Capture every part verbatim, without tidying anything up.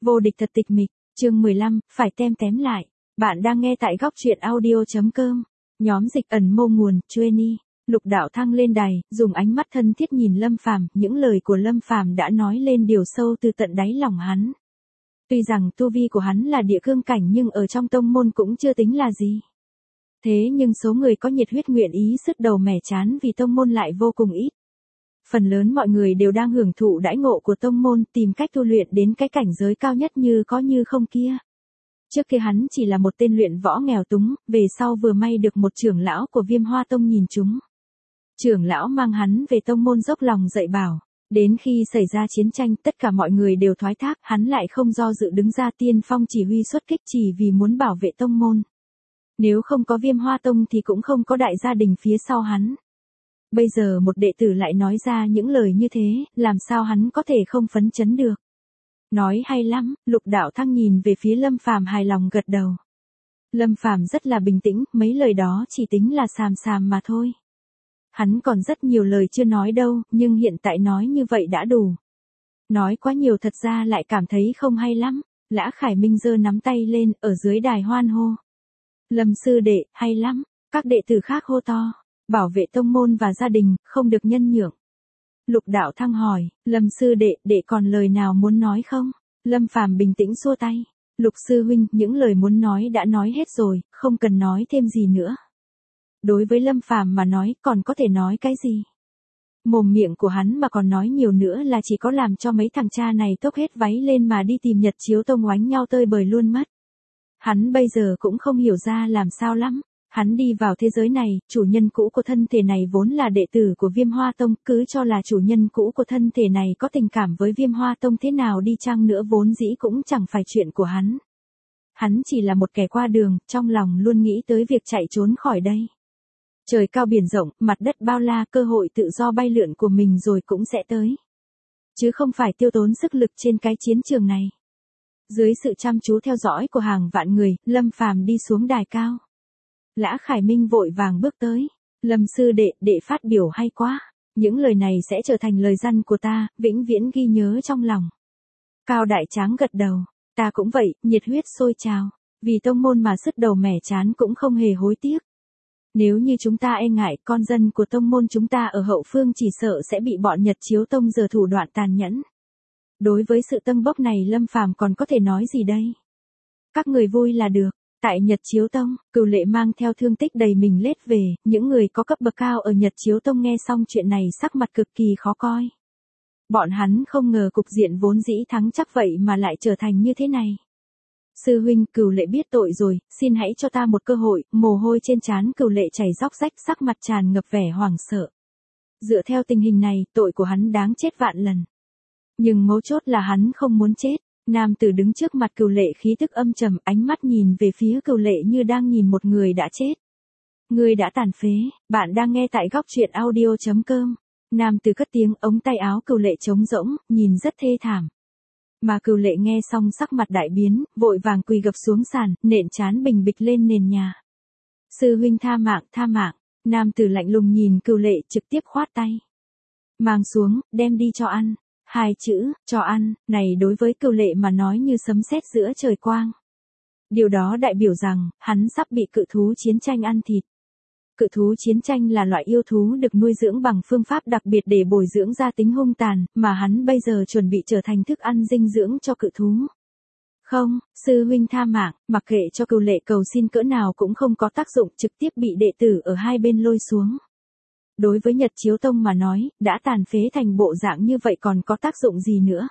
Vô địch thật tịch mịch, chương mười lăm, phải tem tém lại. Bạn đang nghe tại góc truyện audio.com. Nhóm dịch ẩn mô nguồn, Trueni. Lục Đạo Thăng lên đài, dùng ánh mắt thân thiết nhìn Lâm Phàm, những lời của Lâm Phàm đã nói lên điều sâu từ tận đáy lòng hắn. Tuy rằng tu vi của hắn là địa cương cảnh nhưng ở trong tông môn cũng chưa tính là gì. Thế nhưng số người có nhiệt huyết nguyện ý sứt đầu mẻ chán vì tông môn lại vô cùng ít. Phần lớn mọi người đều đang hưởng thụ đãi ngộ của tông môn, tìm cách tu luyện đến cái cảnh giới cao nhất như có như không kia. Trước kia hắn chỉ là một tên luyện võ nghèo túng, về sau vừa may được một trưởng lão của Viêm Hoa Tông nhìn trúng. Trưởng lão mang hắn về tông môn dốc lòng dạy bảo. Đến khi xảy ra chiến tranh, tất cả mọi người đều thoái thác, hắn lại không do dự đứng ra tiên phong chỉ huy xuất kích chỉ vì muốn bảo vệ tông môn. Nếu không có Viêm Hoa Tông thì cũng không có đại gia đình phía sau hắn. Bây giờ một đệ tử lại nói ra những lời như thế, làm sao hắn có thể không phấn chấn được. Nói hay lắm, Lục Đạo Thăng nhìn về phía Lâm Phàm hài lòng gật đầu. Lâm Phàm rất là bình tĩnh, mấy lời đó chỉ tính là xàm xàm mà thôi. Hắn còn rất nhiều lời chưa nói đâu, nhưng hiện tại nói như vậy đã đủ. Nói quá nhiều thật ra lại cảm thấy không hay lắm. Lã Khải Minh giơ nắm tay lên, ở dưới đài hoan hô. Lâm sư đệ, hay lắm. Các đệ tử khác hô to. Bảo vệ tông môn và gia đình, không được nhân nhượng. Lục Đạo Thăng hỏi, Lâm sư đệ, đệ còn lời nào muốn nói không? Lâm Phàm bình tĩnh xua tay. Lục sư huynh, những lời muốn nói đã nói hết rồi, không cần nói thêm gì nữa. Đối với Lâm Phàm mà nói, còn có thể nói cái gì? Mồm miệng của hắn mà còn nói nhiều nữa là chỉ có làm cho mấy thằng cha này tốc hết váy lên mà đi tìm Nhật Chiếu Tông oánh nhau tơi bời luôn mất. Hắn bây giờ cũng không hiểu ra làm sao lắm. Hắn đi vào thế giới này, chủ nhân cũ của thân thể này vốn là đệ tử của Viêm Hoa Tông, cứ cho là chủ nhân cũ của thân thể này có tình cảm với Viêm Hoa Tông thế nào đi chăng nữa vốn dĩ cũng chẳng phải chuyện của hắn. Hắn chỉ là một kẻ qua đường, trong lòng luôn nghĩ tới việc chạy trốn khỏi đây. Trời cao biển rộng, mặt đất bao la, cơ hội tự do bay lượn của mình rồi cũng sẽ tới. Chứ không phải tiêu tốn sức lực trên cái chiến trường này. Dưới sự chăm chú theo dõi của hàng vạn người, Lâm Phàm đi xuống đài cao. Lã Khải Minh vội vàng bước tới. Lâm sư đệ, đệ phát biểu hay quá. Những lời này sẽ trở thành lời răn của ta, vĩnh viễn ghi nhớ trong lòng. Cao Đại Tráng gật đầu. Ta cũng vậy, nhiệt huyết sôi trào. Vì tông môn mà sứt đầu mẻ chán cũng không hề hối tiếc. Nếu như chúng ta e ngại, con dân của tông môn chúng ta ở hậu phương chỉ sợ sẽ bị bọn Nhật Chiếu Tông giở thủ đoạn tàn nhẫn. Đối với sự tâng bốc này Lâm Phàm còn có thể nói gì đây? Các người vui là được. Tại Nhật Chiếu Tông, Cửu Lệ mang theo thương tích đầy mình lết về, những người có cấp bậc cao ở Nhật Chiếu Tông nghe xong chuyện này sắc mặt cực kỳ khó coi. Bọn hắn không ngờ cục diện vốn dĩ thắng chắc vậy mà lại trở thành như thế này. Sư huynh, Cửu Lệ biết tội rồi, xin hãy cho ta một cơ hội. Mồ hôi trên trán Cửu Lệ chảy róc rách, sắc mặt tràn ngập vẻ hoảng sợ. Dựa theo tình hình này, tội của hắn đáng chết vạn lần. Nhưng mấu chốt là hắn không muốn chết. Nam tử đứng trước mặt Cửu Lệ khí tức âm trầm, ánh mắt nhìn về phía Cửu Lệ như đang nhìn một người đã chết. Người đã tàn phế, bạn đang nghe tại góc truyện audio.com. Nam tử cất tiếng, ống tay áo Cửu Lệ trống rỗng, nhìn rất thê thảm. Mà Cửu Lệ nghe xong sắc mặt đại biến, vội vàng quỳ gập xuống sàn, nện trán bình bịch lên nền nhà. Sư huynh tha mạng, tha mạng. Nam tử lạnh lùng nhìn Cửu Lệ trực tiếp khoát tay. Mang xuống, đem đi cho ăn. Hai chữ, cho ăn, này đối với Cửu Lệ mà nói như sấm sét giữa trời quang. Điều đó đại biểu rằng, hắn sắp bị cự thú chiến tranh ăn thịt. Cự thú chiến tranh là loại yêu thú được nuôi dưỡng bằng phương pháp đặc biệt để bồi dưỡng ra tính hung tàn, mà hắn bây giờ chuẩn bị trở thành thức ăn dinh dưỡng cho cự thú. Không, sư huynh tha mạng, mặc kệ cho Cửu Lệ cầu xin cỡ nào cũng không có tác dụng, trực tiếp bị đệ tử ở hai bên lôi xuống. Đối với Nhật Chiếu Tông mà nói, đã tàn phế thành bộ dạng như vậy còn có tác dụng gì nữa.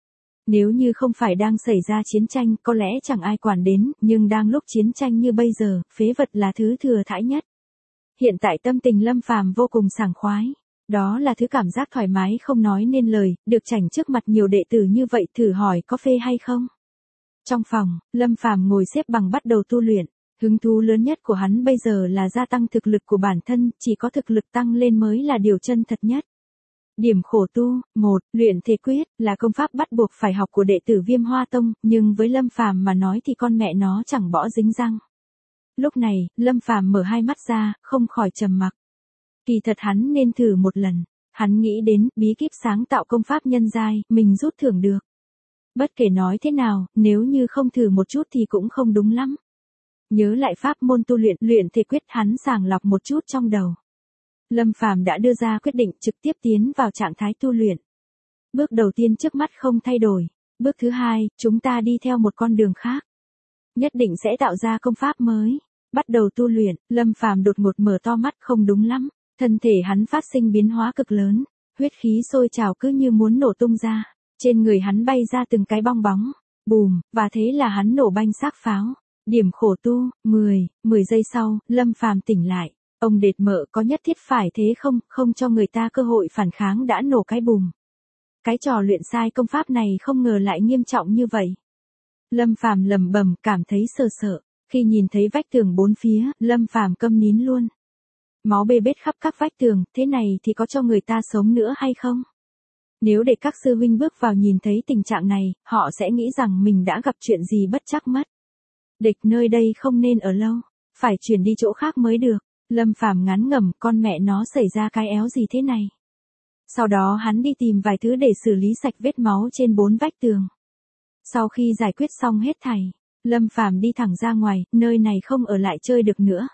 Nếu như không phải đang xảy ra chiến tranh, có lẽ chẳng ai quản đến, nhưng đang lúc chiến tranh như bây giờ, phế vật là thứ thừa thãi nhất. Hiện tại tâm tình Lâm Phàm vô cùng sảng khoái. Đó là thứ cảm giác thoải mái không nói nên lời, được chảnh trước mặt nhiều đệ tử như vậy thử hỏi có phê hay không. Trong phòng, Lâm Phàm ngồi xếp bằng bắt đầu tu luyện. Hứng thú lớn nhất của hắn bây giờ là gia tăng thực lực của bản thân, chỉ có thực lực tăng lên mới là điều chân thật nhất. Điểm khổ tu, một, luyện thể quyết, là công pháp bắt buộc phải học của đệ tử Viêm Hoa Tông, nhưng với Lâm Phàm mà nói thì con mẹ nó chẳng bỏ dính răng. Lúc này, Lâm Phàm mở hai mắt ra, không khỏi trầm mặc. Kỳ thật hắn nên thử một lần. Hắn nghĩ đến bí kíp sáng tạo công pháp nhân giai, mình rút thưởng được. Bất kể nói thế nào, nếu như không thử một chút thì cũng không đúng lắm. Nhớ lại pháp môn tu luyện, luyện thể quyết, hắn sàng lọc một chút trong đầu. Lâm Phàm đã đưa ra quyết định trực tiếp tiến vào trạng thái tu luyện. Bước đầu tiên trước mắt không thay đổi. Bước thứ hai, chúng ta đi theo một con đường khác. Nhất định sẽ tạo ra công pháp mới. Bắt đầu tu luyện, Lâm Phàm đột ngột mở to mắt, không đúng lắm. Thân thể hắn phát sinh biến hóa cực lớn. Huyết khí sôi trào cứ như muốn nổ tung ra. Trên người hắn bay ra từng cái bong bóng. Bùm, và thế là hắn nổ banh xác pháo. Điểm khổ tu, mười, mười giây sau, Lâm Phàm tỉnh lại. Ông đệt mợ có nhất thiết phải thế không, không cho người ta cơ hội phản kháng đã nổ cái bùm. Cái trò luyện sai công pháp này không ngờ lại nghiêm trọng như vậy. Lâm Phàm lẩm bẩm cảm thấy sợ sợ, khi nhìn thấy vách tường bốn phía, Lâm Phàm câm nín luôn. Máu bê bết khắp các vách tường, thế này thì có cho người ta sống nữa hay không? Nếu để các sư huynh bước vào nhìn thấy tình trạng này, họ sẽ nghĩ rằng mình đã gặp chuyện gì bất trắc mất. Địch nơi đây không nên ở lâu, phải chuyển đi chỗ khác mới được. Lâm Phàm ngán ngẩm, con mẹ nó xảy ra cái éo gì thế này. Sau đó hắn đi tìm vài thứ để xử lý sạch vết máu trên bốn vách tường. Sau khi giải quyết xong hết thảy, Lâm Phàm đi thẳng ra ngoài, nơi này không ở lại chơi được nữa.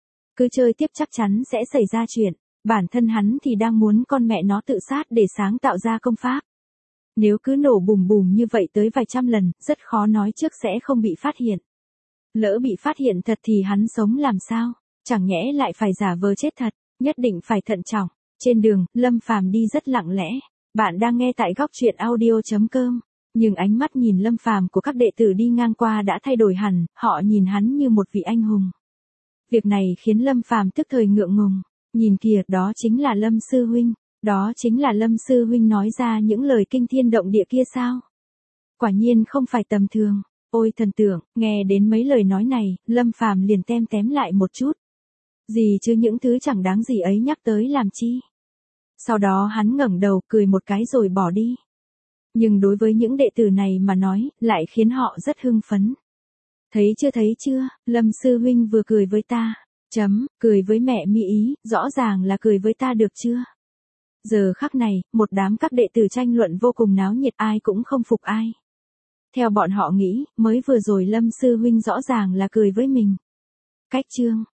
Cứ chơi tiếp chắc chắn sẽ xảy ra chuyện, bản thân hắn thì đang muốn con mẹ nó tự sát để sáng tạo ra công pháp. Nếu cứ nổ bùm bùm như vậy tới vài trăm lần, rất khó nói trước sẽ không bị phát hiện. Lỡ bị phát hiện thật thì hắn sống làm sao, chẳng nhẽ lại phải giả vờ chết thật, nhất định phải thận trọng. Trên đường, Lâm Phàm đi rất lặng lẽ. Bạn đang nghe tại góc truyện audio chấm com. Nhưng ánh mắt nhìn Lâm Phàm của các đệ tử đi ngang qua đã thay đổi hẳn, họ nhìn hắn như một vị anh hùng. Việc này khiến Lâm Phàm tức thời ngượng ngùng. Nhìn kìa, đó chính là Lâm sư huynh, đó chính là Lâm sư huynh nói ra những lời kinh thiên động địa kia sao? Quả nhiên không phải tầm thường. Ôi thần tượng, nghe đến mấy lời nói này, Lâm Phàm liền tem tém lại một chút. Gì chứ những thứ chẳng đáng gì ấy nhắc tới làm chi. Sau đó hắn ngẩng đầu cười một cái rồi bỏ đi. Nhưng đối với những đệ tử này mà nói, lại khiến họ rất hưng phấn. Thấy chưa thấy chưa, Lâm sư huynh vừa cười với ta. Chấm, cười với mẹ mỹ ý, rõ ràng là cười với ta được chưa? Giờ khắc này, một đám các đệ tử tranh luận vô cùng náo nhiệt, ai cũng không phục ai. Theo bọn họ nghĩ, mới vừa rồi Lâm sư huynh rõ ràng là cười với mình. Cách chương